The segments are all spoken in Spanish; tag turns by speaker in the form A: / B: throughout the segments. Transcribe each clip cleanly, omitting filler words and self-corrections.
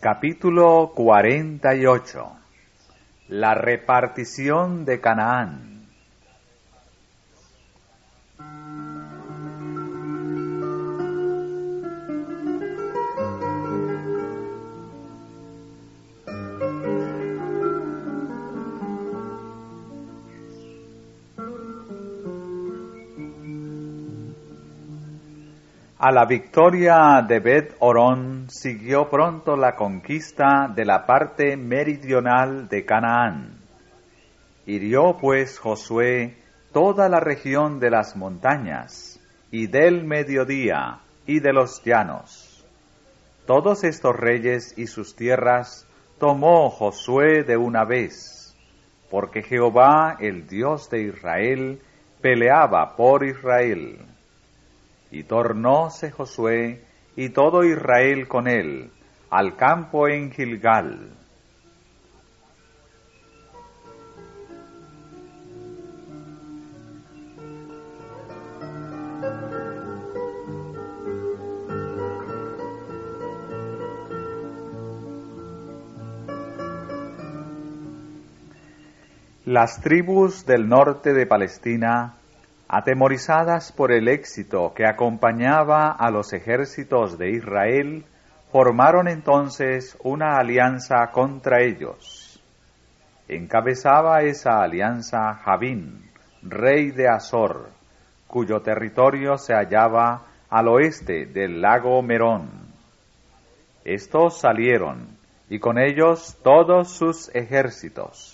A: Capítulo 48. La repartición de Canaán. A la victoria de Bet-Horón siguió pronto la conquista de la parte meridional de Canaán. Hirió pues Josué toda la región de las montañas, y del mediodía, y de los llanos. Todos estos reyes y sus tierras tomó Josué de una vez, porque Jehová, el Dios de Israel, peleaba por Israel. Y tornóse Josué y todo Israel con él al campo en Gilgal. Las tribus del norte de Palestina, atemorizadas por el éxito que acompañaba a los ejércitos de Israel, formaron entonces una alianza contra ellos. Encabezaba esa alianza Javín, rey de Azor, cuyo territorio se hallaba al oeste del lago Merón. Estos salieron, y con ellos todos sus ejércitos.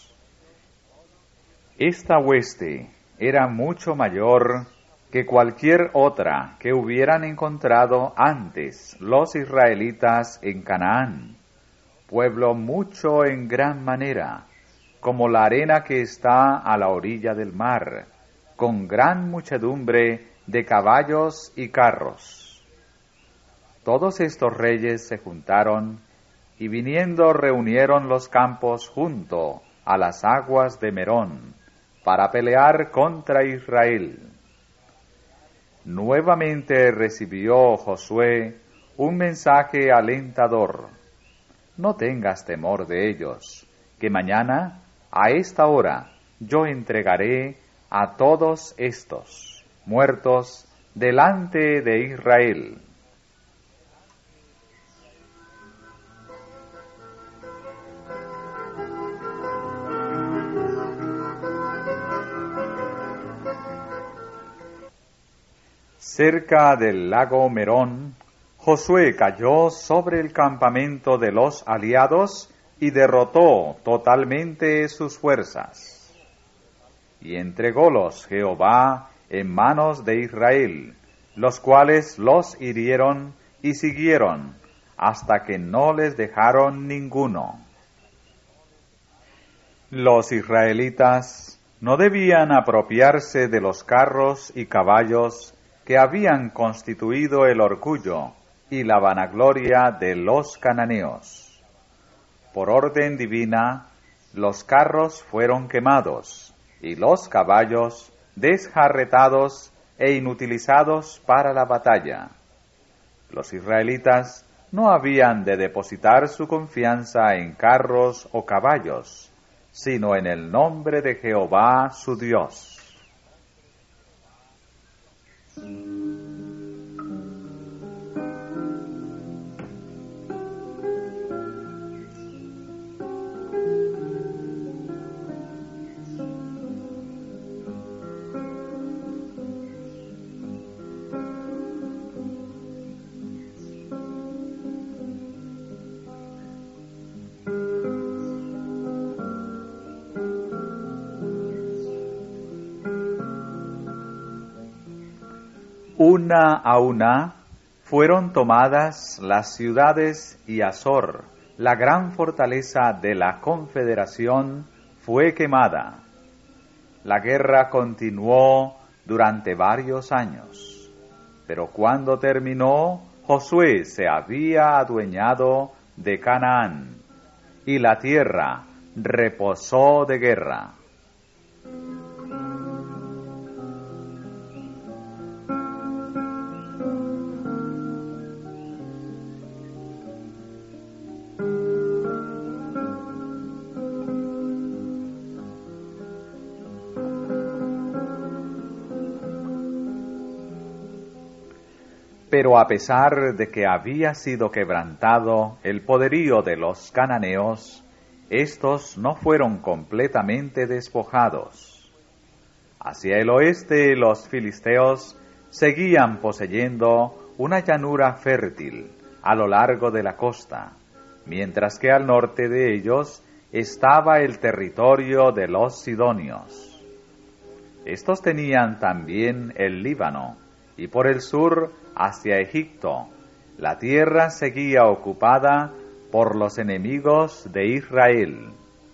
A: Esta hueste era mucho mayor que cualquier otra que hubieran encontrado antes los israelitas en Canaán, pueblo mucho en gran manera, como la arena que está a la orilla del mar, con gran muchedumbre de caballos y carros. Todos estos reyes se juntaron, y viniendo reunieron los campos junto a las aguas de Merón, para pelear contra Israel. Nuevamente recibió Josué un mensaje alentador: no tengas temor de ellos, que mañana, a esta hora, yo entregaré a todos estos muertos delante de Israel. Cerca del lago Merón, Josué cayó sobre el campamento de los aliados y derrotó totalmente sus fuerzas. Y entrególos Jehová en manos de Israel, los cuales los hirieron y siguieron, hasta que no les dejaron ninguno. Los israelitas no debían apropiarse de los carros y caballos que habían constituido el orgullo y la vanagloria de los cananeos. Por orden divina, los carros fueron quemados, y los caballos desjarretados e inutilizados para la batalla. Los israelitas no habían de depositar su confianza en carros o caballos, sino en el nombre de Jehová su Dios. Una a una fueron tomadas las ciudades y Azor, la gran fortaleza de la confederación, fue quemada. La guerra continuó durante varios años, pero cuando terminó, Josué se había adueñado de Canaán, y la tierra reposó de guerra. Pero a pesar de que había sido quebrantado el poderío de los cananeos, estos no fueron completamente despojados. Hacia el oeste los filisteos seguían poseyendo una llanura fértil a lo largo de la costa, mientras que al norte de ellos estaba el territorio de los sidonios. Estos tenían también el Líbano, y por el sur hacia Egipto, la tierra seguía ocupada por los enemigos de Israel.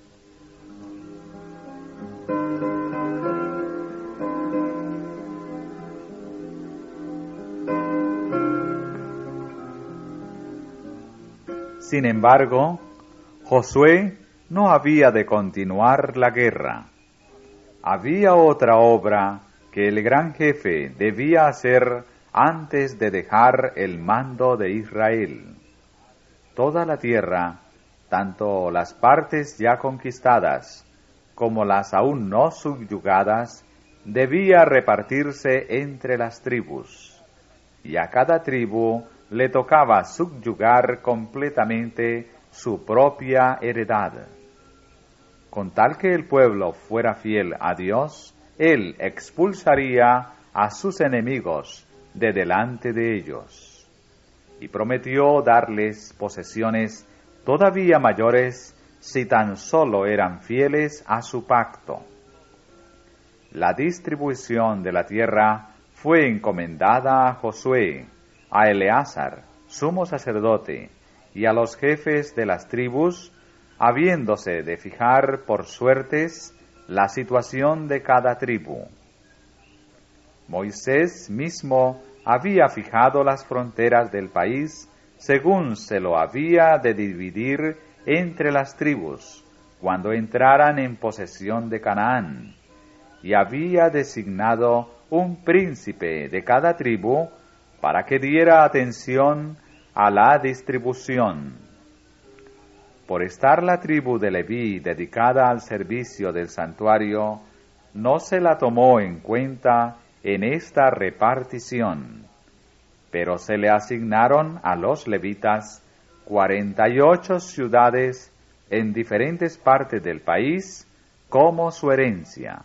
A: Sin embargo, Josué no había de continuar la guerra. Había otra obra que el gran jefe debía hacer antes de dejar el mando de Israel. Toda la tierra, tanto las partes ya conquistadas como las aún no subyugadas, debía repartirse entre las tribus, y a cada tribu le tocaba subyugar completamente su propia heredad. Con tal que el pueblo fuera fiel a Dios, Él expulsaría a sus enemigos de delante de ellos, y prometió darles posesiones todavía mayores si tan solo eran fieles a su pacto. La distribución de la tierra fue encomendada a Josué, a Eleazar, sumo sacerdote, y a los jefes de las tribus, habiéndose de fijar por suertes la situación de cada tribu. Moisés mismo había fijado las fronteras del país según se lo había de dividir entre las tribus cuando entraran en posesión de Canaán, y había designado un príncipe de cada tribu para que diera atención a la distribución. Por estar la tribu de Leví dedicada al servicio del santuario, no se la tomó en cuenta en esta repartición, pero se le asignaron a los levitas 48 ciudades en diferentes partes del país como su herencia.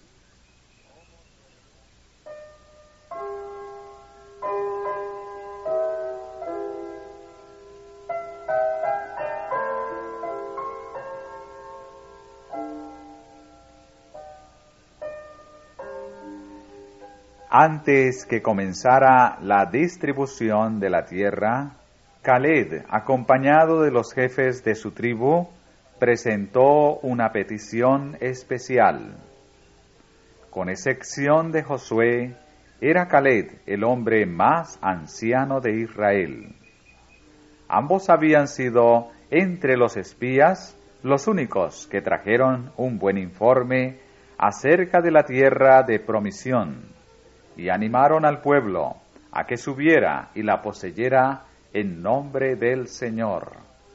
A: Antes que comenzara la distribución de la tierra, Caleb, acompañado de los jefes de su tribu, presentó una petición especial. Con excepción de Josué, era Caleb el hombre más anciano de Israel. Ambos habían sido, entre los espías, los únicos que trajeron un buen informe acerca de la tierra de promisión, y animaron al pueblo a que subiera y la poseyera en nombre del Señor.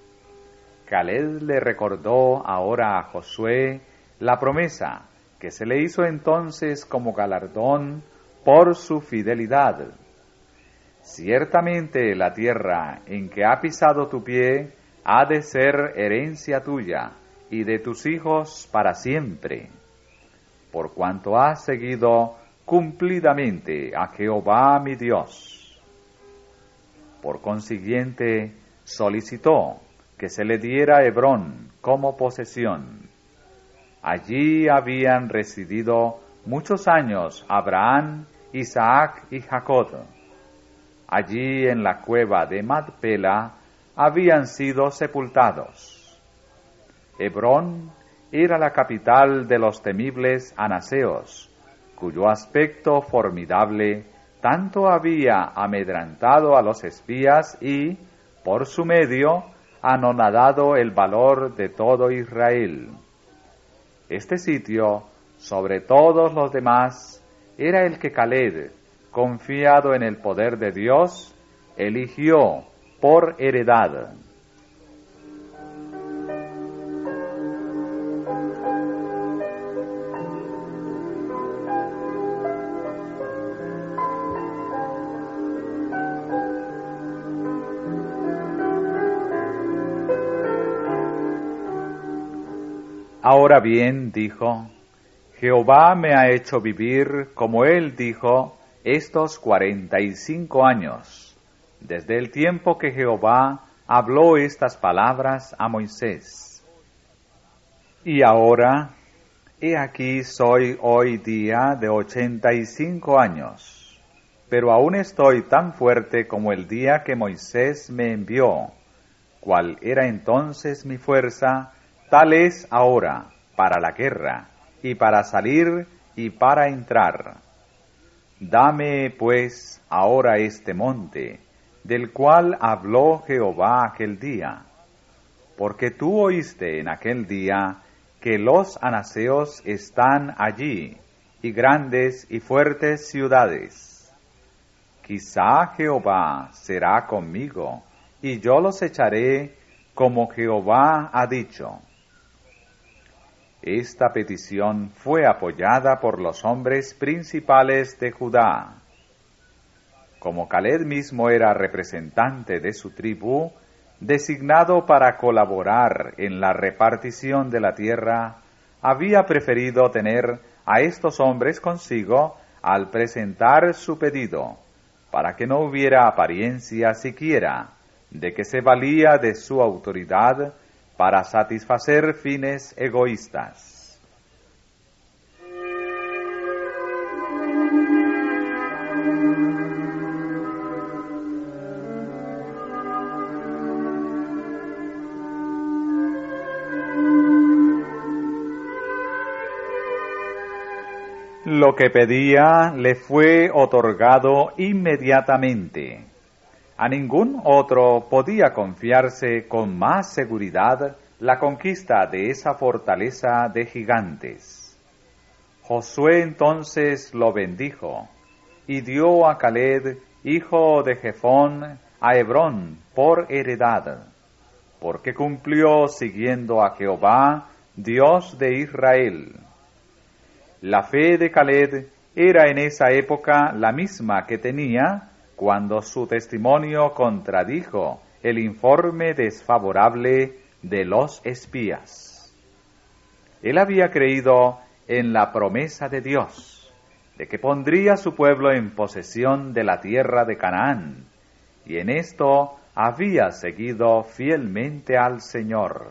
A: Caleb le recordó ahora a Josué la promesa que se le hizo entonces como galardón por su fidelidad. Ciertamente la tierra en que ha pisado tu pie ha de ser herencia tuya y de tus hijos para siempre, por cuanto has seguido cumplidamente a Jehová mi Dios. Por consiguiente, solicitó que se le diera Hebrón como posesión. Allí habían residido muchos años Abraham, Isaac y Jacob. Allí en la cueva de Macpela habían sido sepultados. Hebrón era la capital de los temibles anaseos, cuyo aspecto formidable tanto había amedrantado a los espías y, por su medio, anonadado el valor de todo Israel. Este sitio, sobre todos los demás, era el que Caleb, confiado en el poder de Dios, eligió por heredad. Ahora bien, dijo, Jehová me ha hecho vivir, como él dijo, estos 45 años, desde el tiempo que Jehová habló estas palabras a Moisés. Y ahora, he aquí soy hoy día de 85 años, pero aún estoy tan fuerte como el día que Moisés me envió. Cual era entonces mi fuerza, tal es ahora para la guerra, y para salir y para entrar. Dame, pues, ahora este monte, del cual habló Jehová aquel día, porque tú oíste en aquel día que los anaseos están allí, y grandes y fuertes ciudades. Quizá Jehová será conmigo, y yo los echaré como Jehová ha dicho. Esta petición fue apoyada por los hombres principales de Judá. Como Caleb mismo era representante de su tribu, designado para colaborar en la repartición de la tierra, había preferido tener a estos hombres consigo al presentar su pedido, para que no hubiera apariencia siquiera de que se valía de su autoridad para satisfacer fines egoístas. Lo que pedía le fue otorgado inmediatamente. A ningún otro podía confiarse con más seguridad la conquista de esa fortaleza de gigantes. Josué entonces lo bendijo y dio a Caleb, hijo de Jefón, a Hebrón por heredad, porque cumplió siguiendo a Jehová, Dios de Israel. La fe de Caleb era en esa época la misma que tenía cuando su testimonio contradijo el informe desfavorable de los espías. Él había creído en la promesa de Dios, de que pondría a su pueblo en posesión de la tierra de Canaán, y en esto había seguido fielmente al Señor.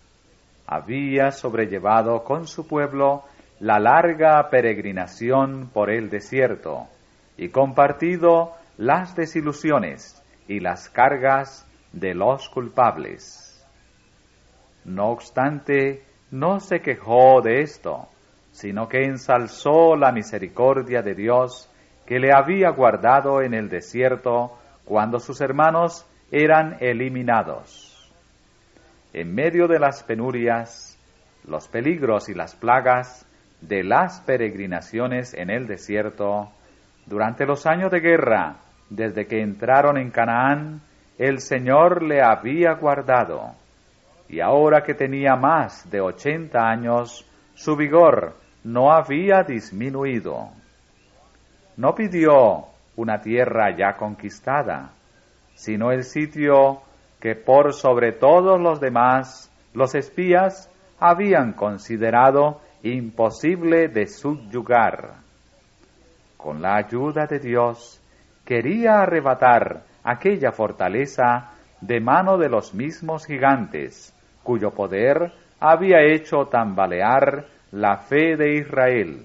A: Había sobrellevado con su pueblo la larga peregrinación por el desierto, y compartido las desilusiones y las cargas de los culpables. No obstante, no se quejó de esto, sino que ensalzó la misericordia de Dios que le había guardado en el desierto cuando sus hermanos eran eliminados. En medio de las penurias, los peligros y las plagas de las peregrinaciones en el desierto, durante los años de guerra, desde que entraron en Canaán, el Señor le había guardado, y ahora que tenía más de 80 años, su vigor no había disminuido. No pidió una tierra ya conquistada, sino el sitio que por sobre todos los demás los espías habían considerado imposible de subyugar. Con la ayuda de Dios, quería arrebatar aquella fortaleza de mano de los mismos gigantes, cuyo poder había hecho tambalear la fe de Israel.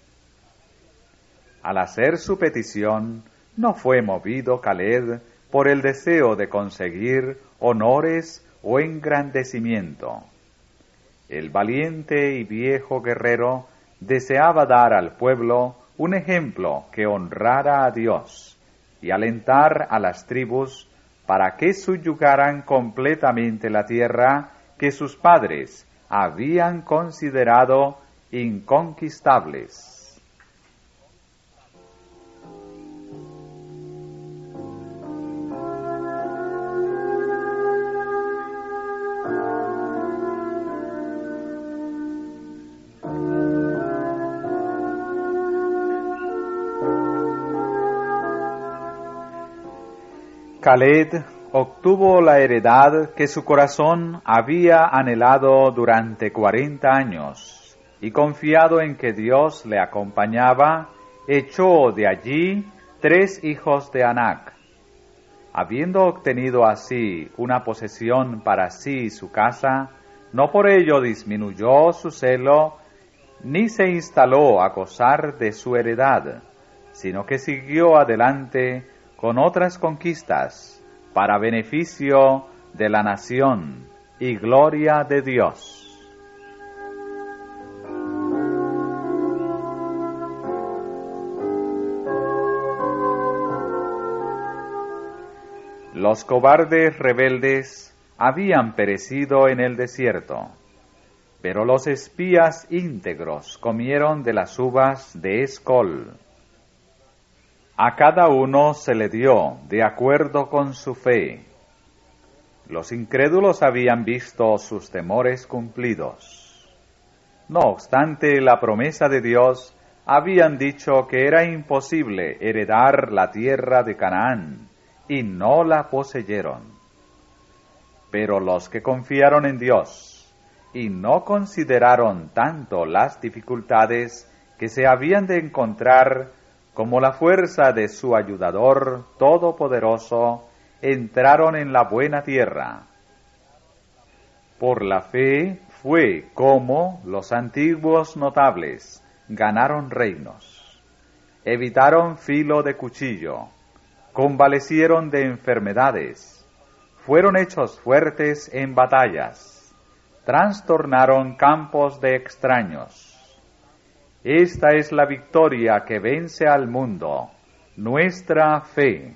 A: Al hacer su petición, no fue movido Caleb por el deseo de conseguir honores o engrandecimiento. El valiente y viejo guerrero deseaba dar al pueblo un ejemplo que honrara a Dios y alentar a las tribus para que subyugaran completamente la tierra que sus padres habían considerado inconquistables. Caleb obtuvo la heredad que su corazón había anhelado durante 40 años, y confiado en que Dios le acompañaba, echó de allí 3 hijos de Anac. Habiendo obtenido así una posesión para sí y su casa, no por ello disminuyó su celo, ni se instaló a gozar de su heredad, sino que siguió adelante con otras conquistas, para beneficio de la nación y gloria de Dios. Los cobardes rebeldes habían perecido en el desierto, pero los espías íntegros comieron de las uvas de Escol. A cada uno se le dio de acuerdo con su fe. Los incrédulos habían visto sus temores cumplidos. No obstante la promesa de Dios, habían dicho que era imposible heredar la tierra de Canaán, y no la poseyeron. Pero los que confiaron en Dios, y no consideraron tanto las dificultades que se habían de encontrar, como la fuerza de su ayudador todopoderoso, entraron en la buena tierra. Por la fe fue como los antiguos notables ganaron reinos, evitaron filo de cuchillo, convalecieron de enfermedades, fueron hechos fuertes en batallas, trastornaron campos de extraños. Esta es la victoria que vence al mundo, nuestra fe.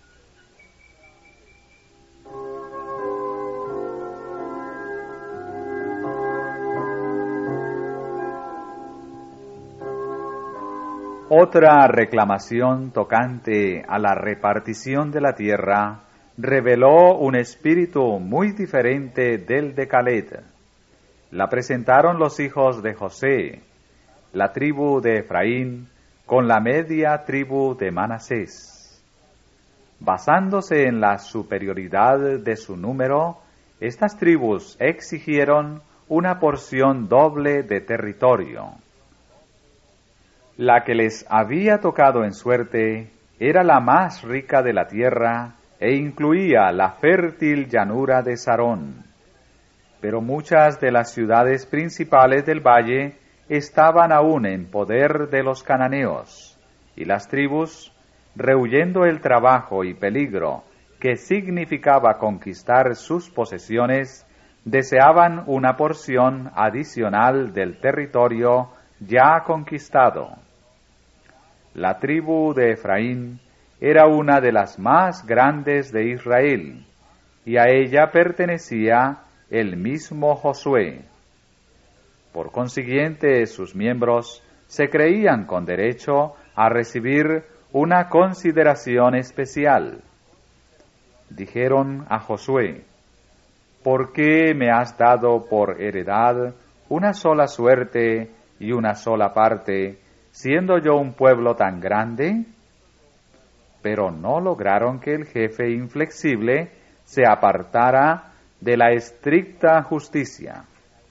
A: Otra reclamación tocante a la repartición de la tierra reveló un espíritu muy diferente del de Caleb. La presentaron los hijos de José, la tribu de Efraín, con la media tribu de Manasés. Basándose en la superioridad de su número, estas tribus exigieron una porción doble de territorio. La que les había tocado en suerte era la más rica de la tierra e incluía la fértil llanura de Sarón. Pero muchas de las ciudades principales del valle estaban aún en poder de los cananeos, y las tribus, rehuyendo el trabajo y peligro que significaba conquistar sus posesiones, deseaban una porción adicional del territorio ya conquistado. La tribu de Efraín era una de las más grandes de Israel, y a ella pertenecía el mismo Josué. Por consiguiente, sus miembros se creían con derecho a recibir una consideración especial. Dijeron a Josué: ¿por qué me has dado por heredad una sola suerte y una sola parte, siendo yo un pueblo tan grande? Pero no lograron que el jefe inflexible se apartara de la estricta justicia.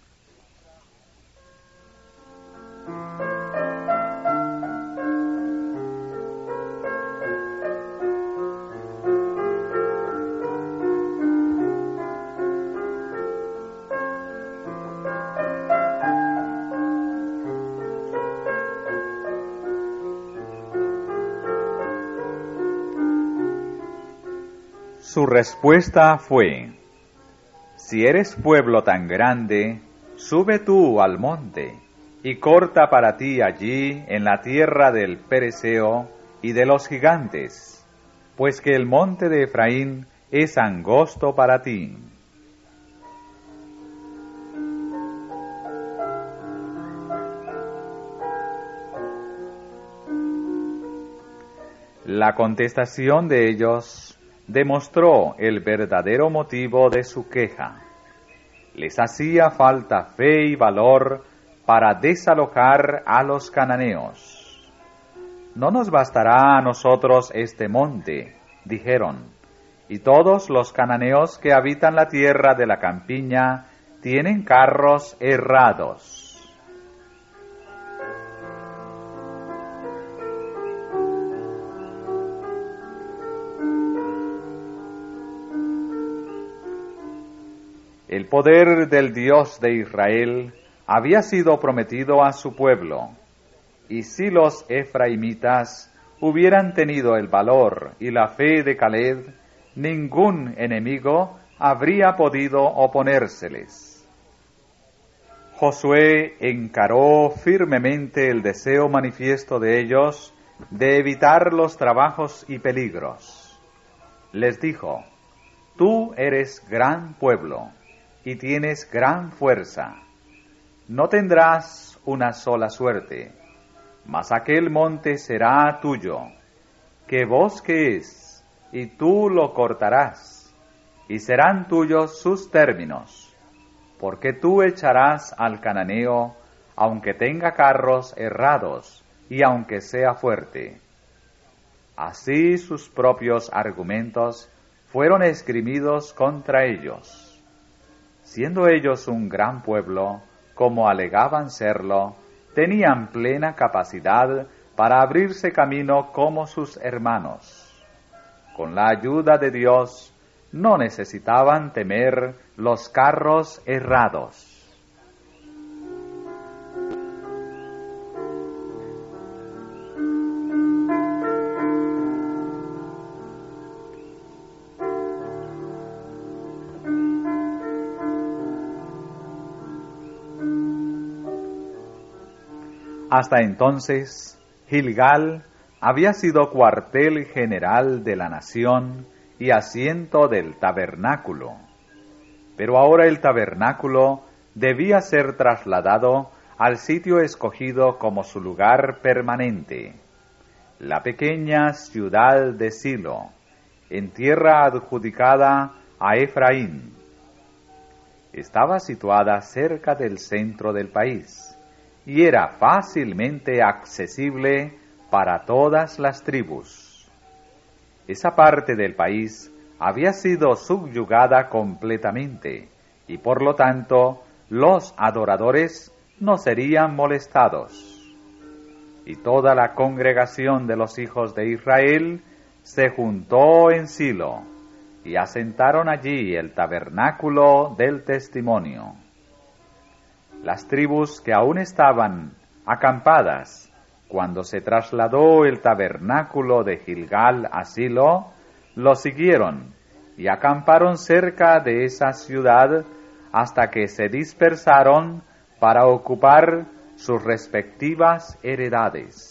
A: Su respuesta fue: si eres pueblo tan grande, sube tú al monte, y corta para ti allí en la tierra del Pereseo y de los gigantes, pues que el monte de Efraín es angosto para ti. La contestación de ellos demostró el verdadero motivo de su queja. Les hacía falta fe y valor para desalojar a los cananeos. No nos bastará a nosotros este monte, dijeron, y todos los cananeos que habitan la tierra de la campiña tienen carros herrados. El poder del Dios de Israel había sido prometido a su pueblo, y si los efraimitas hubieran tenido el valor y la fe de Caleb, ningún enemigo habría podido oponérseles. Josué encaró firmemente el deseo manifiesto de ellos de evitar los trabajos y peligros. Les dijo: tú eres gran pueblo y tienes gran fuerza. No tendrás una sola suerte, mas aquel monte será tuyo, que bosque es, y tú lo cortarás, y serán tuyos sus términos, porque tú echarás al cananeo, aunque tenga carros herrados, y aunque sea fuerte. Así sus propios argumentos fueron esgrimidos contra ellos. Siendo ellos un gran pueblo, como alegaban serlo, tenían plena capacidad para abrirse camino como sus hermanos. Con la ayuda de Dios, no necesitaban temer los carros herrados. Hasta entonces, Gilgal había sido cuartel general de la nación y asiento del tabernáculo. Pero ahora el tabernáculo debía ser trasladado al sitio escogido como su lugar permanente, la pequeña ciudad de Silo, en tierra adjudicada a Efraín. Estaba situada cerca del centro del país y era fácilmente accesible para todas las tribus. Esa parte del país había sido subyugada completamente, y por lo tanto los adoradores no serían molestados. Y toda la congregación de los hijos de Israel se juntó en Silo, y asentaron allí el tabernáculo del testimonio. Las tribus que aún estaban acampadas cuando se trasladó el tabernáculo de Gilgal a Silo, lo siguieron y acamparon cerca de esa ciudad hasta que se dispersaron para ocupar sus respectivas heredades.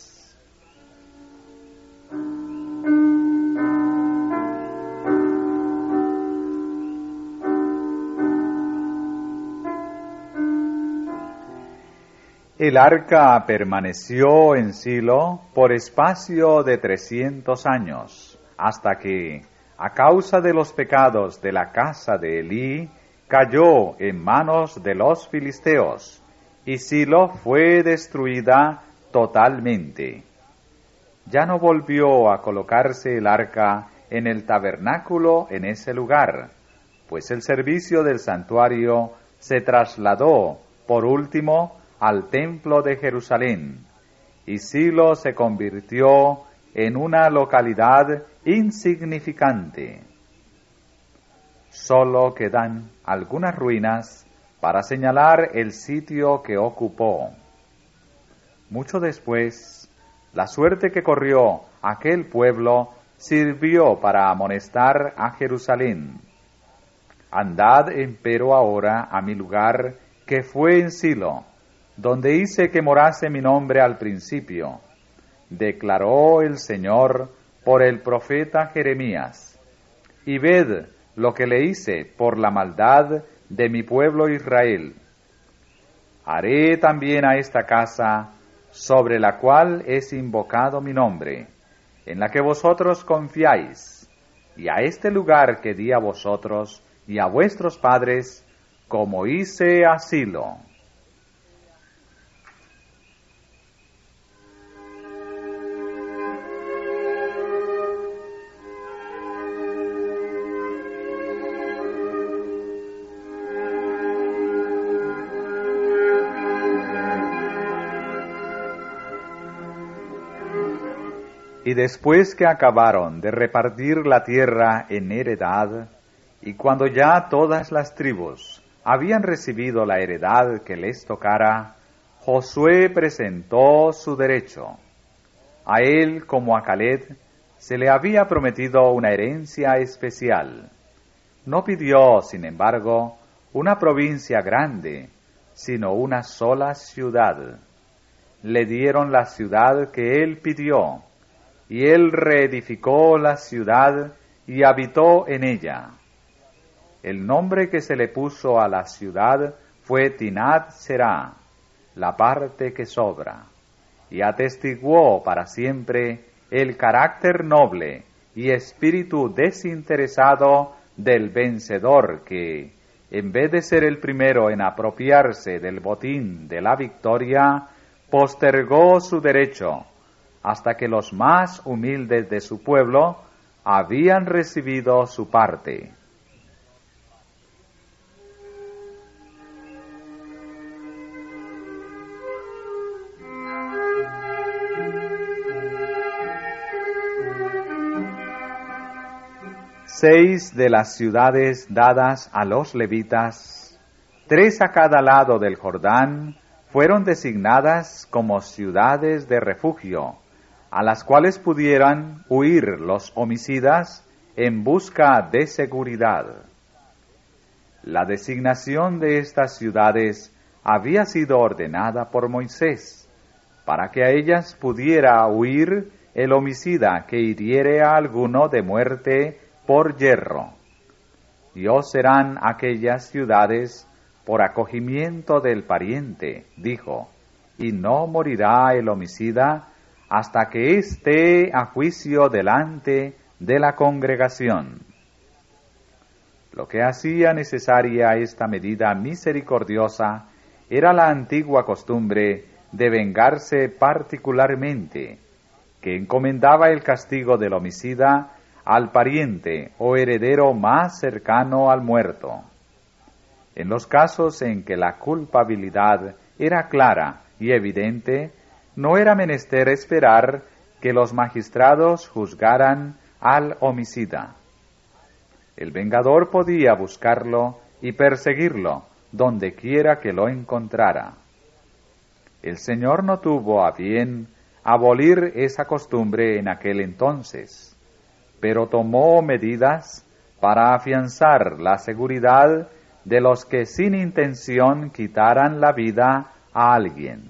A: El arca permaneció en Silo por espacio de 300 años, hasta que, a causa de los pecados de la casa de Elí, cayó en manos de los filisteos, y Silo fue destruida totalmente. Ya no volvió a colocarse el arca en el tabernáculo en ese lugar, pues el servicio del santuario se trasladó, por último, al templo de Jerusalén, y Silo se convirtió en una localidad insignificante. Solo quedan algunas ruinas para señalar el sitio que ocupó. Mucho después, la suerte que corrió aquel pueblo sirvió para amonestar a Jerusalén. Andad empero ahora a mi lugar que fue en Silo, donde hice que morase mi nombre al principio, declaró el Señor por el profeta Jeremías, y ved lo que le hice por la maldad de mi pueblo Israel. Haré también a esta casa, sobre la cual es invocado mi nombre, en la que vosotros confiáis, y a este lugar que di a vosotros y a vuestros padres, como hice a Silo. Y después que acabaron de repartir la tierra en heredad, y cuando ya todas las tribus habían recibido la heredad que les tocara, Josué presentó su derecho. A él, como a Caleb, se le había prometido una herencia especial. No pidió, sin embargo, una provincia grande, sino una sola ciudad. Le dieron la ciudad que él pidió, y él reedificó la ciudad y habitó en ella. El nombre que se le puso a la ciudad fue Tinat Será, la parte que sobra, y atestiguó para siempre el carácter noble y espíritu desinteresado del vencedor que, en vez de ser el primero en apropiarse del botín de la victoria, postergó su derecho hasta que los más humildes de su pueblo habían recibido su parte. Seis de las ciudades dadas a los levitas, 3 a cada lado del Jordán, fueron designadas como ciudades de refugio, a las cuales pudieran huir los homicidas en busca de seguridad. La designación de estas ciudades había sido ordenada por Moisés, para que a ellas pudiera huir el homicida que hiriere a alguno de muerte por yerro. Y os serán aquellas ciudades por acogimiento del pariente, dijo, y no morirá el homicida hasta que esté a juicio delante de la congregación. Lo que hacía necesaria esta medida misericordiosa era la antigua costumbre de vengarse particularmente, que encomendaba el castigo del homicida al pariente o heredero más cercano al muerto. En los casos en que la culpabilidad era clara y evidente, no era menester esperar que los magistrados juzgaran al homicida. El vengador podía buscarlo y perseguirlo donde quiera que lo encontrara. El Señor no tuvo a bien abolir esa costumbre en aquel entonces, pero tomó medidas para afianzar la seguridad de los que sin intención quitaran la vida a alguien.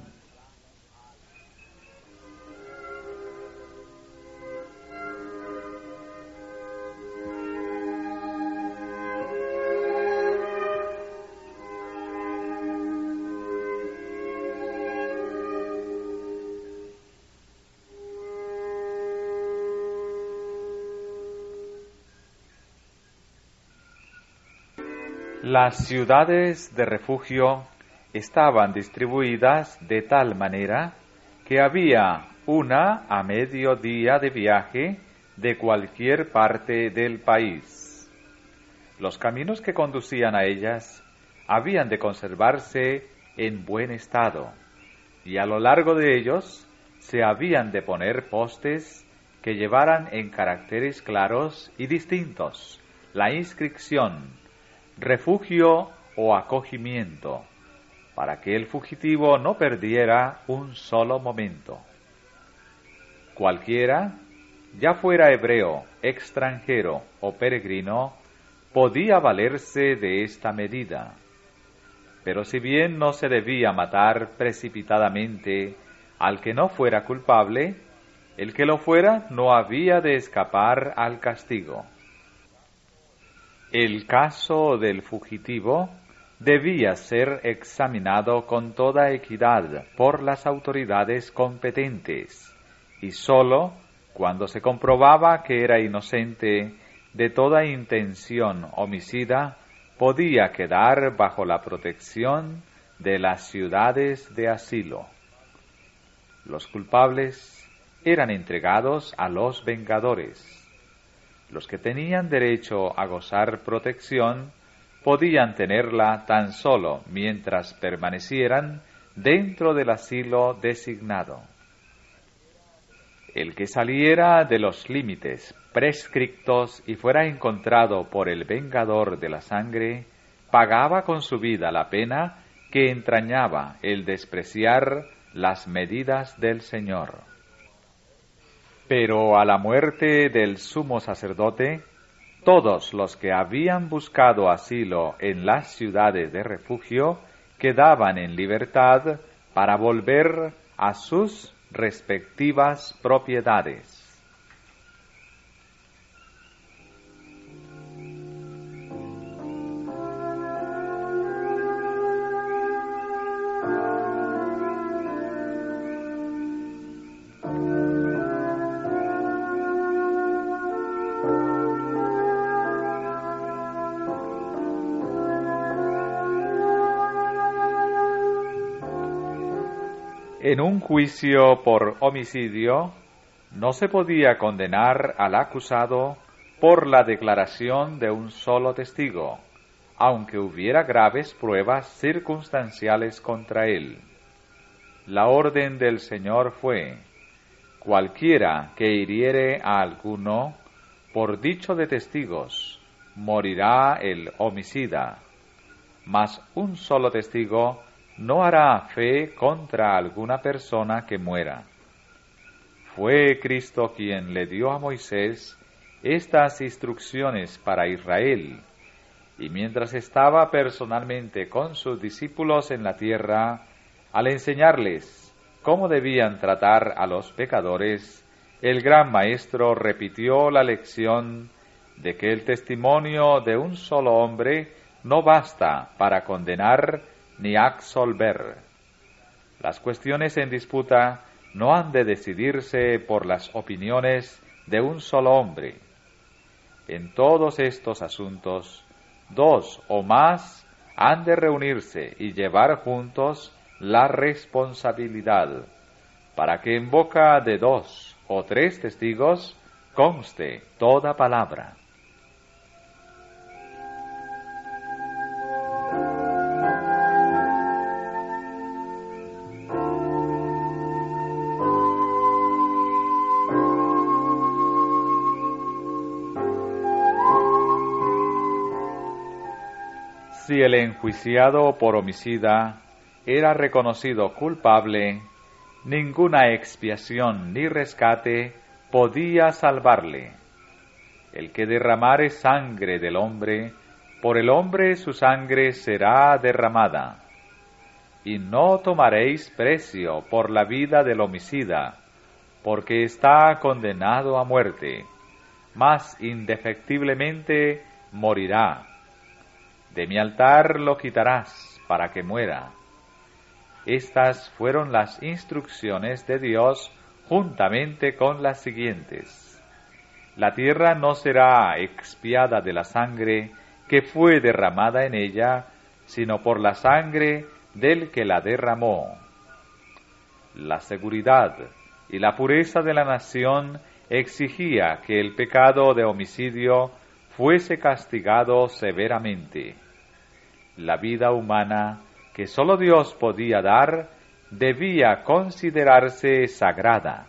A: Las ciudades de refugio estaban distribuidas de tal manera que había una a medio día de viaje de cualquier parte del país. Los caminos que conducían a ellas habían de conservarse en buen estado, y a lo largo de ellos se habían de poner postes que llevaran en caracteres claros y distintos la inscripción refugio o acogimiento, para que el fugitivo no perdiera un solo momento. Cualquiera, ya fuera hebreo, extranjero o peregrino, podía valerse de esta medida. Pero si bien no se debía matar precipitadamente al que no fuera culpable, el que lo fuera no había de escapar al castigo. El caso del fugitivo debía ser examinado con toda equidad por las autoridades competentes, y sólo cuando se comprobaba que era inocente de toda intención homicida, podía quedar bajo la protección de las ciudades de asilo. Los culpables eran entregados a los vengadores. Los que tenían derecho a gozar protección podían tenerla tan solo mientras permanecieran dentro del asilo designado. El que saliera de los límites prescriptos y fuera encontrado por el vengador de la sangre, pagaba con su vida la pena que entrañaba el despreciar las medidas del Señor. Pero a la muerte del sumo sacerdote, todos los que habían buscado asilo en las ciudades de refugio quedaban en libertad para volver a sus respectivas propiedades. En un juicio por homicidio, no se podía condenar al acusado por la declaración de un solo testigo, aunque hubiera graves pruebas circunstanciales contra él. La orden del Señor fue: cualquiera que hiriere a alguno, por dicho de testigos, morirá el homicida, mas un solo testigo no hará fe contra alguna persona que muera. Fue Cristo quien le dio a Moisés estas instrucciones para Israel, y mientras estaba personalmente con sus discípulos en la tierra, al enseñarles cómo debían tratar a los pecadores, el gran Maestro repitió la lección de que el testimonio de un solo hombre no basta para condenar ni absolver. Las cuestiones en disputa no han de decidirse por las opiniones de un solo hombre. En todos estos asuntos, dos o más han de reunirse y llevar juntos la responsabilidad, para que en boca de dos o tres testigos conste toda palabra. Si el enjuiciado por homicida era reconocido culpable, ninguna expiación ni rescate podía salvarle. El que derramare sangre del hombre, por el hombre su sangre será derramada. Y no tomaréis precio por la vida del homicida, porque está condenado a muerte, mas indefectiblemente morirá. De mi altar lo quitarás para que muera. Estas fueron las instrucciones de Dios juntamente con las siguientes: la tierra no será expiada de la sangre que fue derramada en ella, sino por la sangre del que la derramó. La seguridad y la pureza de la nación exigía que el pecado de homicidio fuese castigado severamente. La vida humana que sólo Dios podía dar debía considerarse sagrada.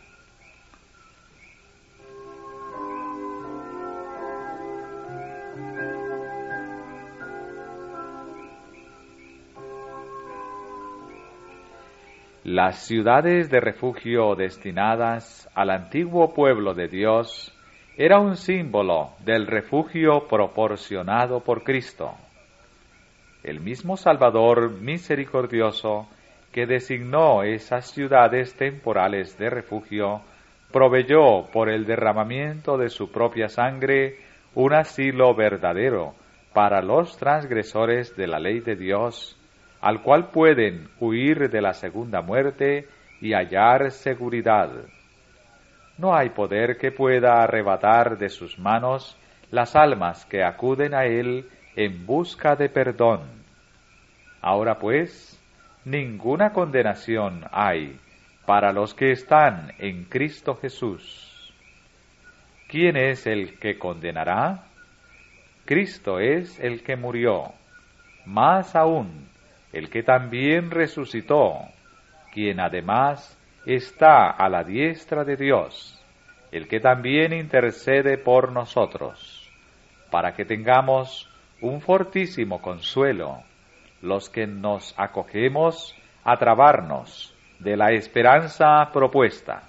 A: Las ciudades de refugio destinadas al antiguo pueblo de Dios era un símbolo del refugio proporcionado por Cristo. El mismo Salvador misericordioso que designó esas ciudades temporales de refugio, proveyó por el derramamiento de su propia sangre un asilo verdadero para los transgresores de la ley de Dios, al cual pueden huir de la segunda muerte y hallar seguridad. No hay poder que pueda arrebatar de sus manos las almas que acuden a Él en busca de perdón. Ahora pues, ninguna condenación hay para los que están en Cristo Jesús. ¿Quién es el que condenará? Cristo es el que murió, más aún, el que también resucitó, quien además está a la diestra de Dios, el que también intercede por nosotros, para que tengamos un fortísimo consuelo, los que nos acogemos a trabarnos de la esperanza propuesta.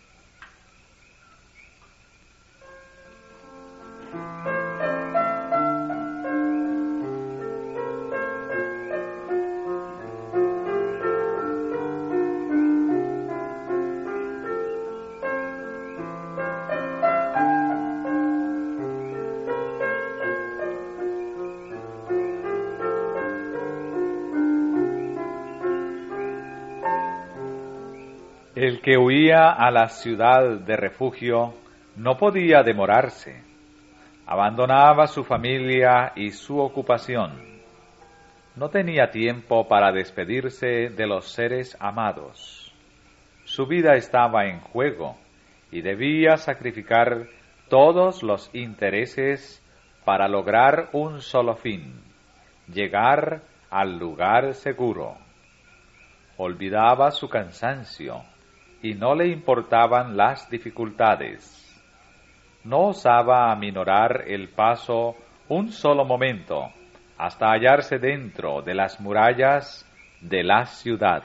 A: El que huía a la ciudad de refugio no podía demorarse. Abandonaba su familia y su ocupación. No tenía tiempo para despedirse de los seres amados. Su vida estaba en juego y debía sacrificar todos los intereses para lograr un solo fin: llegar al lugar seguro. Olvidaba su cansancio y no le importaban las dificultades. No osaba aminorar el paso un solo momento hasta hallarse dentro de las murallas de la ciudad.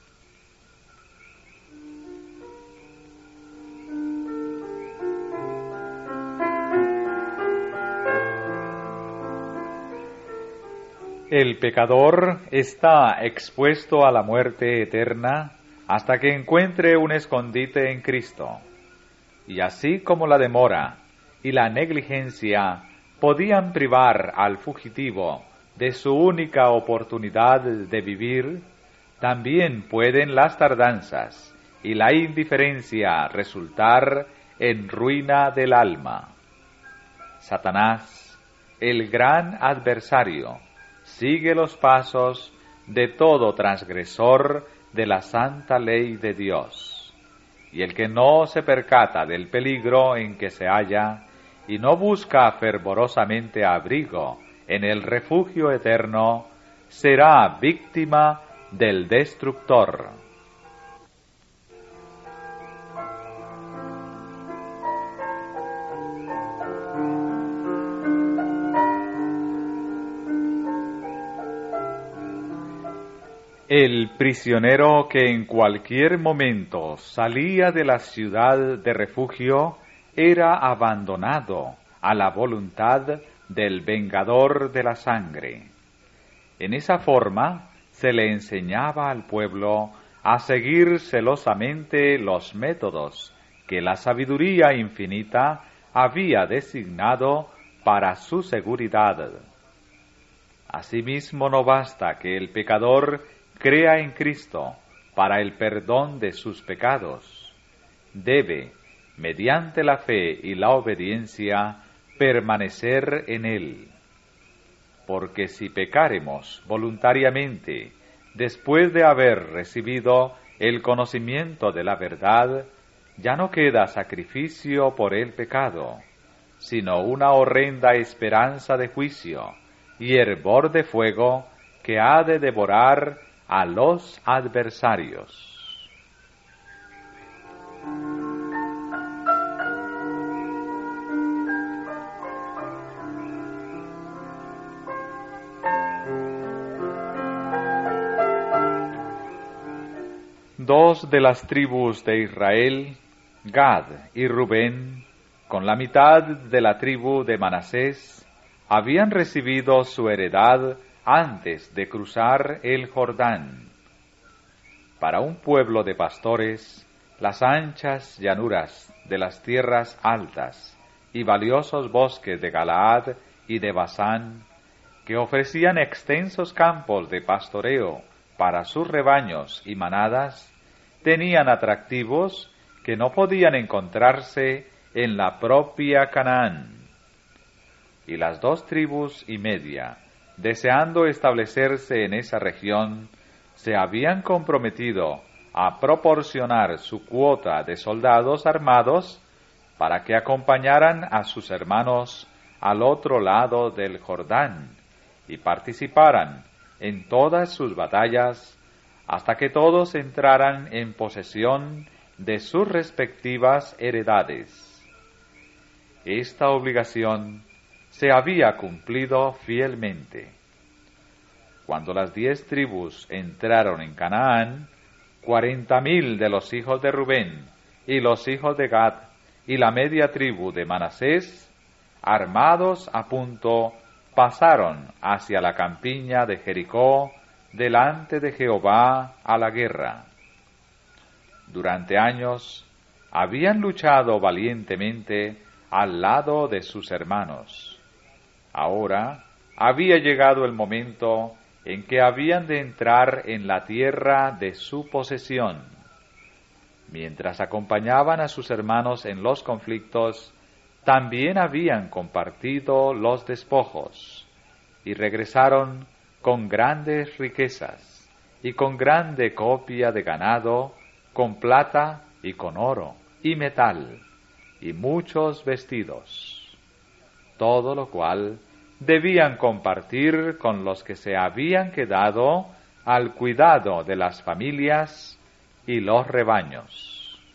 A: El pecador está expuesto a la muerte eterna hasta que encuentre un escondite en Cristo. Y así como la demora y la negligencia podían privar al fugitivo de su única oportunidad de vivir, también pueden las tardanzas y la indiferencia resultar en ruina del alma. Satanás, el gran adversario, sigue los pasos de todo transgresor de la santa ley de Dios, y el que no se percata del peligro en que se halla y no busca fervorosamente abrigo en el refugio eterno, será víctima del destructor. El prisionero que en cualquier momento salía de la ciudad de refugio era abandonado a la voluntad del vengador de la sangre. En esa forma se le enseñaba al pueblo a seguir celosamente los métodos que la sabiduría infinita había designado para su seguridad. Asimismo, no basta que el pecador crea en Cristo para el perdón de sus pecados. Debe, mediante la fe y la obediencia, permanecer en Él. Porque si pecáremos voluntariamente, después de haber recibido el conocimiento de la verdad, ya no queda sacrificio por el pecado, sino una horrenda esperanza de juicio y hervor de fuego que ha de devorar a los adversarios. Dos de las tribus de Israel, Gad y Rubén, con la mitad de la tribu de Manasés, habían recibido su heredad antes de cruzar el Jordán. Para un pueblo de pastores, las anchas llanuras de las tierras altas y valiosos bosques de Galaad y de Basán, que ofrecían extensos campos de pastoreo para sus rebaños y manadas, tenían atractivos que no podían encontrarse en la propia Canaán. Y las 2 tribus y media, deseando establecerse en esa región, se habían comprometido a proporcionar su cuota de soldados armados para que acompañaran a sus hermanos al otro lado del Jordán y participaran en todas sus batallas hasta que todos entraran en posesión de sus respectivas heredades. esta obligación se había cumplido fielmente. Cuando las 10 tribus entraron en Canaán, 40,000 de los hijos de Rubén y los hijos de Gad y la media tribu de Manasés, armados a punto, pasaron hacia la campiña de Jericó delante de Jehová a la guerra. Durante años habían luchado valientemente al lado de sus hermanos. Ahora había llegado el momento en que habían de entrar en la tierra de su posesión. Mientras acompañaban a sus hermanos en los conflictos, también habían compartido los despojos, y regresaron con grandes riquezas, y con grande copia de ganado, con plata y con oro, y metal, y muchos vestidos, todo lo cual debían compartir con los que se habían quedado al cuidado de las familias y los rebaños.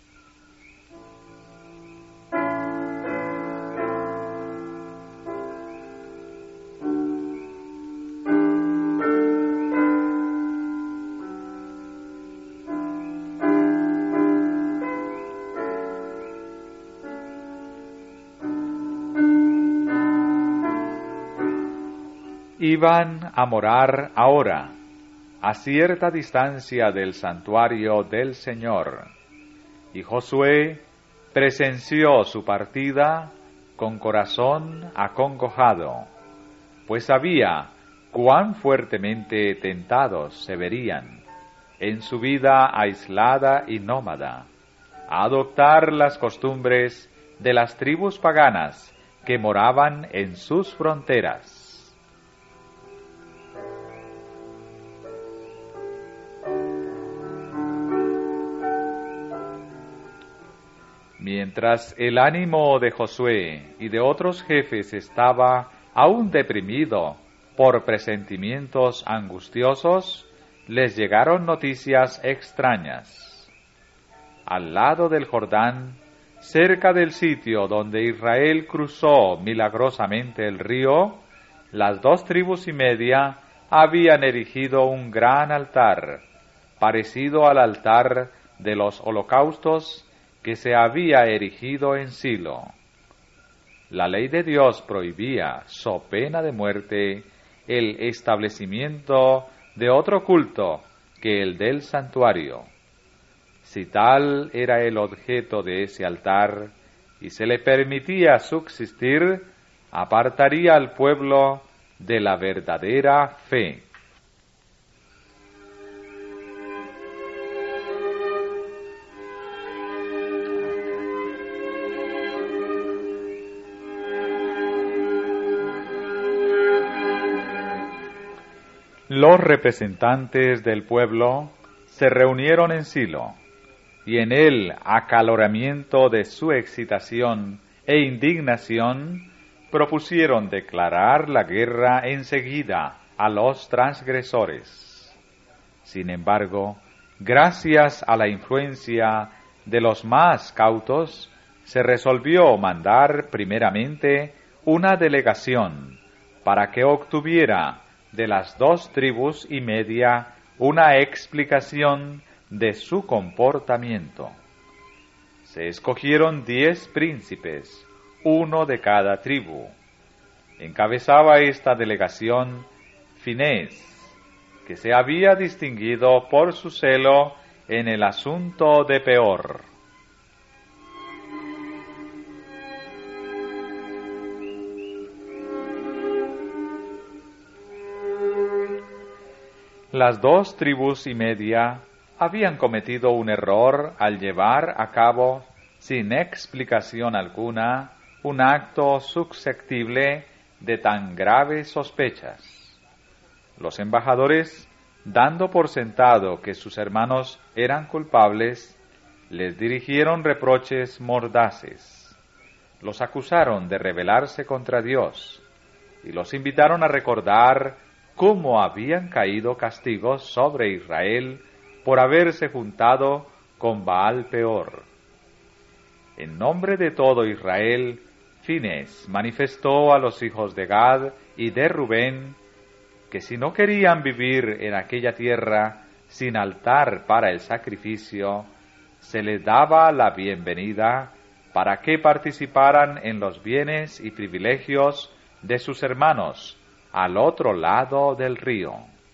A: Iban a morar ahora, a cierta distancia del santuario del Señor, y Josué presenció su partida con corazón acongojado, pues sabía cuán fuertemente tentados se verían, en su vida aislada y nómada, a adoptar las costumbres de las tribus paganas que moraban en sus fronteras. Mientras el ánimo de Josué y de otros jefes estaba aún deprimido por presentimientos angustiosos, les llegaron noticias extrañas. Al lado del Jordán, cerca del sitio donde Israel cruzó milagrosamente el río, las 2 tribus y media habían erigido un gran altar, parecido al altar de los holocaustos que se había erigido en Silo. La ley de Dios prohibía, so pena de muerte, el establecimiento de otro culto que el del santuario. Si tal era el objeto de ese altar y se le permitía subsistir, apartaría al pueblo de la verdadera fe. Los representantes del pueblo se reunieron en Silo, y en el acaloramiento de su excitación e indignación propusieron declarar la guerra enseguida a los transgresores. Sin embargo, gracias a la influencia de los más cautos, se resolvió mandar primeramente una delegación para que obtuviera de las 2 tribus y media una explicación de su comportamiento. Se escogieron 10 príncipes, uno de cada tribu. Encabezaba esta delegación Finés, que se había distinguido por su celo en el asunto de Peor. Las 2 tribus y media habían cometido un error al llevar a cabo, sin explicación alguna, un acto susceptible de tan graves sospechas. Los embajadores, dando por sentado que sus hermanos eran culpables, les dirigieron reproches mordaces. Los acusaron de rebelarse contra Dios y los invitaron a recordar cómo habían caído castigos sobre Israel por haberse juntado con Baal Peor. En nombre de todo Israel, Fines manifestó a los hijos de Gad y de Rubén que si no querían vivir en aquella tierra sin altar para el sacrificio, se les daba la bienvenida para que participaran en los bienes y privilegios de sus hermanos al otro lado del río.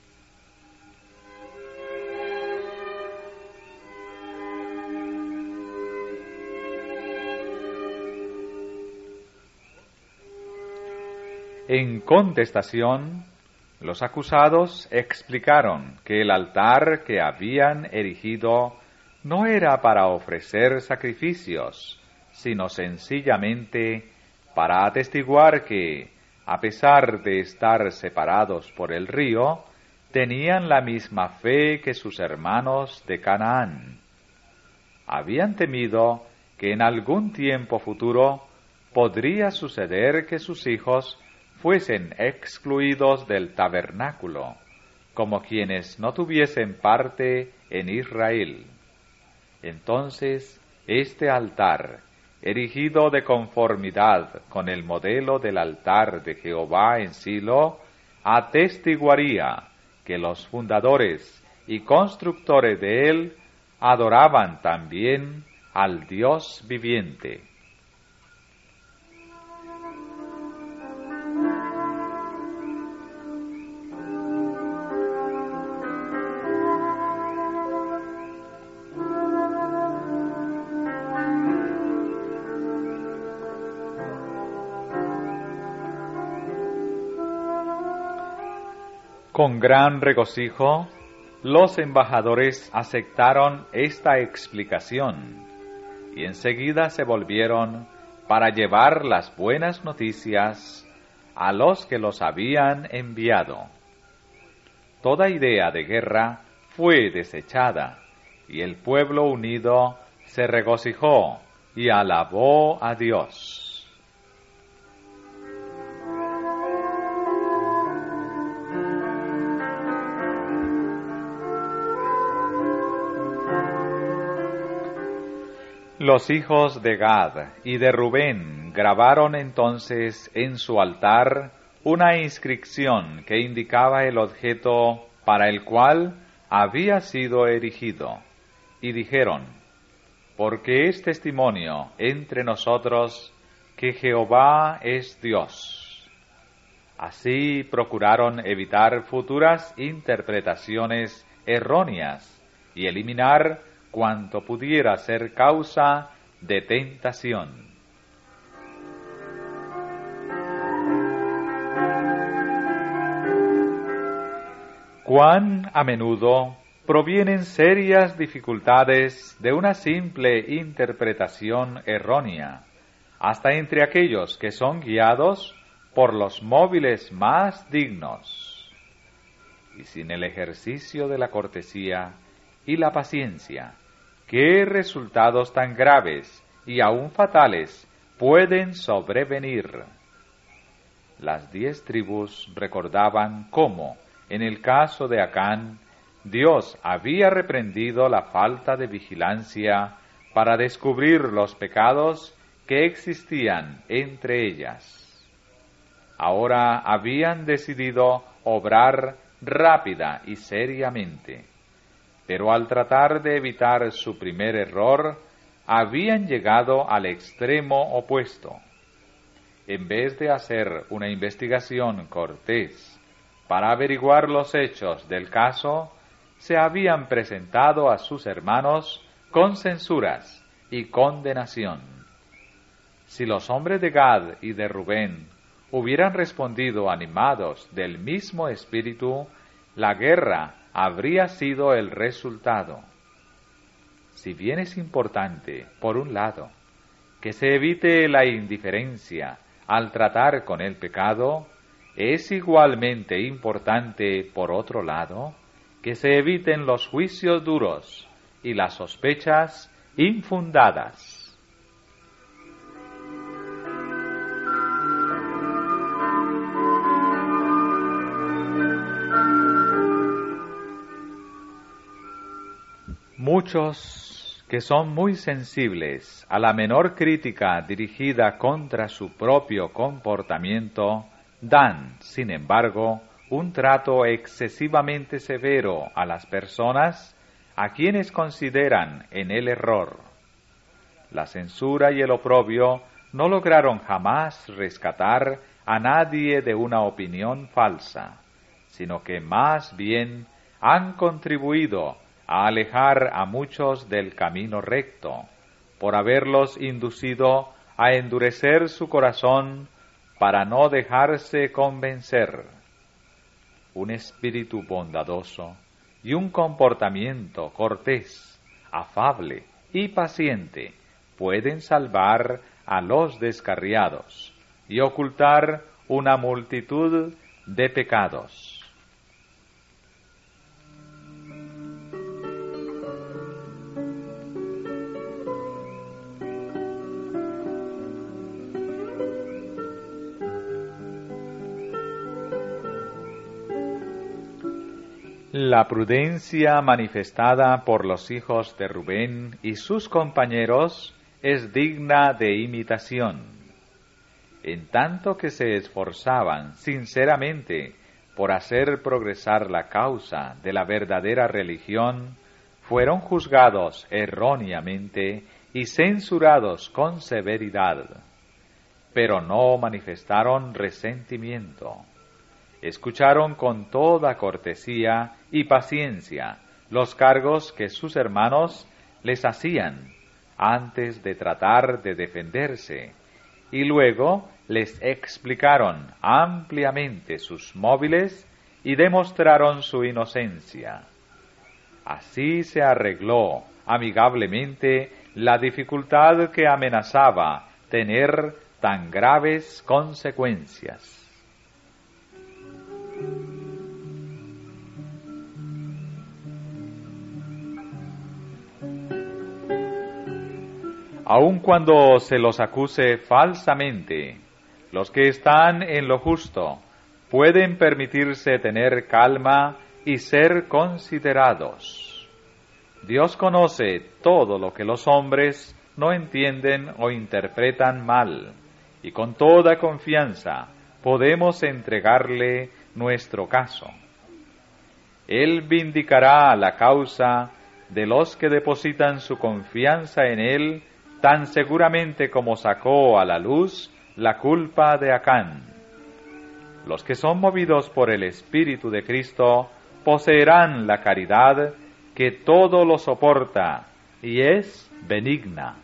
A: En contestación, los acusados explicaron que el altar que habían erigido no era para ofrecer sacrificios, sino sencillamente para atestiguar que, a pesar de estar separados por el río, tenían la misma fe que sus hermanos de Canaán. Habían temido que en algún tiempo futuro podría suceder que sus hijos fuesen excluidos del tabernáculo, como quienes no tuviesen parte en Israel. Entonces, este altar, erigido de conformidad con el modelo del altar de Jehová en Silo, atestiguaría que los fundadores y constructores de él adoraban también al Dios viviente. Con gran regocijo, los embajadores aceptaron esta explicación y enseguida se volvieron para llevar las buenas noticias a los que los habían enviado. Toda idea de guerra fue desechada y el pueblo unido se regocijó y alabó a Dios. Los hijos de Gad y de Rubén grabaron entonces en su altar una inscripción que indicaba el objeto para el cual había sido erigido, y dijeron: porque es testimonio entre nosotros que Jehová es Dios. Así procuraron evitar futuras interpretaciones erróneas y eliminar cuanto pudiera ser causa de tentación. Cuán a menudo provienen serias dificultades de una simple interpretación errónea, hasta entre aquellos que son guiados por los móviles más dignos. Y sin el ejercicio de la cortesía y la paciencia, ¿qué resultados tan graves y aún fatales pueden sobrevenir? Las 10 tribus recordaban cómo, en el caso de Acán, Dios había reprendido la falta de vigilancia para descubrir los pecados que existían entre ellas. Ahora habían decidido obrar rápida y seriamente, pero al tratar de evitar su primer error, habían llegado al extremo opuesto. En vez de hacer una investigación cortés para averiguar los hechos del caso, se habían presentado a sus hermanos con censuras y condenación. Si los hombres de Gad y de Rubén hubieran respondido animados del mismo espíritu, la guerra habría sido el resultado. Si bien es importante, por un lado, que se evite la indiferencia al tratar con el pecado, es igualmente importante, por otro lado, que se eviten los juicios duros y las sospechas infundadas. Muchos que son muy sensibles a la menor crítica dirigida contra su propio comportamiento, dan, sin embargo, un trato excesivamente severo a las personas a quienes consideran en el error. La censura y el oprobio no lograron jamás rescatar a nadie de una opinión falsa, sino que más bien han contribuido a alejar a muchos del camino recto, por haberlos inducido a endurecer su corazón para no dejarse convencer. Un espíritu bondadoso y un comportamiento cortés, afable y paciente pueden salvar a los descarriados y ocultar una multitud de pecados. La prudencia manifestada por los hijos de Rubén y sus compañeros es digna de imitación. En tanto que se esforzaban sinceramente por hacer progresar la causa de la verdadera religión, fueron juzgados erróneamente y censurados con severidad, pero no manifestaron resentimiento. Escucharon con toda cortesía y paciencia los cargos que sus hermanos les hacían antes de tratar de defenderse, y luego les explicaron ampliamente sus móviles y demostraron su inocencia. Así se arregló amigablemente la dificultad que amenazaba tener tan graves consecuencias. Aun cuando se los acuse falsamente, los que están en lo justo pueden permitirse tener calma y ser considerados. Dios conoce todo lo que los hombres no entienden o interpretan mal, y con toda confianza podemos entregarle nuestro caso. Él vindicará la causa de los que depositan su confianza en Él, tan seguramente como sacó a la luz la culpa de Acán. Los que son movidos por el Espíritu de Cristo poseerán la caridad que todo lo soporta y es benigna.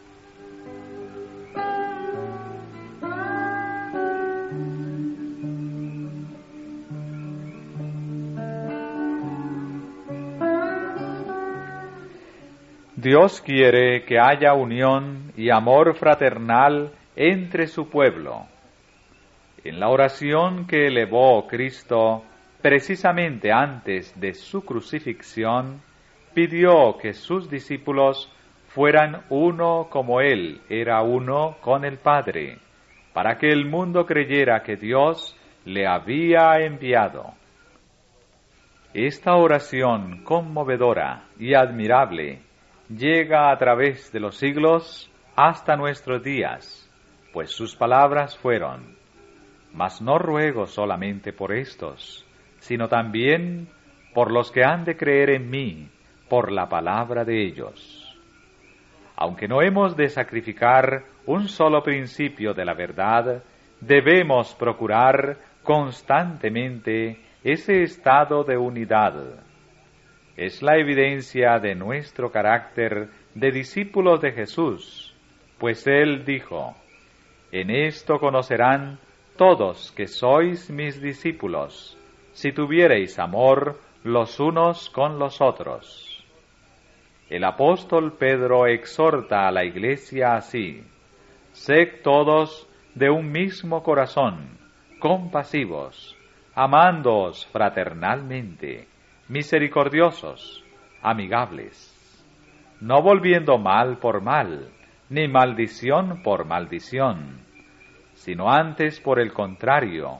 A: Dios quiere que haya unión y amor fraternal entre su pueblo. En la oración que elevó Cristo precisamente antes de su crucifixión, pidió que sus discípulos fueran uno como Él era uno con el Padre, para que el mundo creyera que Dios le había enviado. Esta oración conmovedora y admirable llega a través de los siglos hasta nuestros días, pues sus palabras fueron: mas no ruego solamente por estos, sino también por los que han de creer en mí, por la palabra de ellos. Aunque no hemos de sacrificar un solo principio de la verdad, debemos procurar constantemente ese estado de unidad. Es la evidencia de nuestro carácter de discípulos de Jesús, pues Él dijo: en esto conocerán todos que sois mis discípulos, si tuviereis amor los unos con los otros. El apóstol Pedro exhorta a la Iglesia así: sed todos de un mismo corazón, compasivos, amándoos fraternalmente, misericordiosos, amigables, no volviendo mal por mal, ni maldición por maldición, sino antes por el contrario,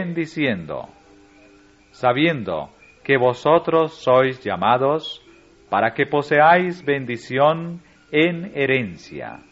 A: bendiciendo, sabiendo que vosotros sois llamados para que poseáis bendición en herencia.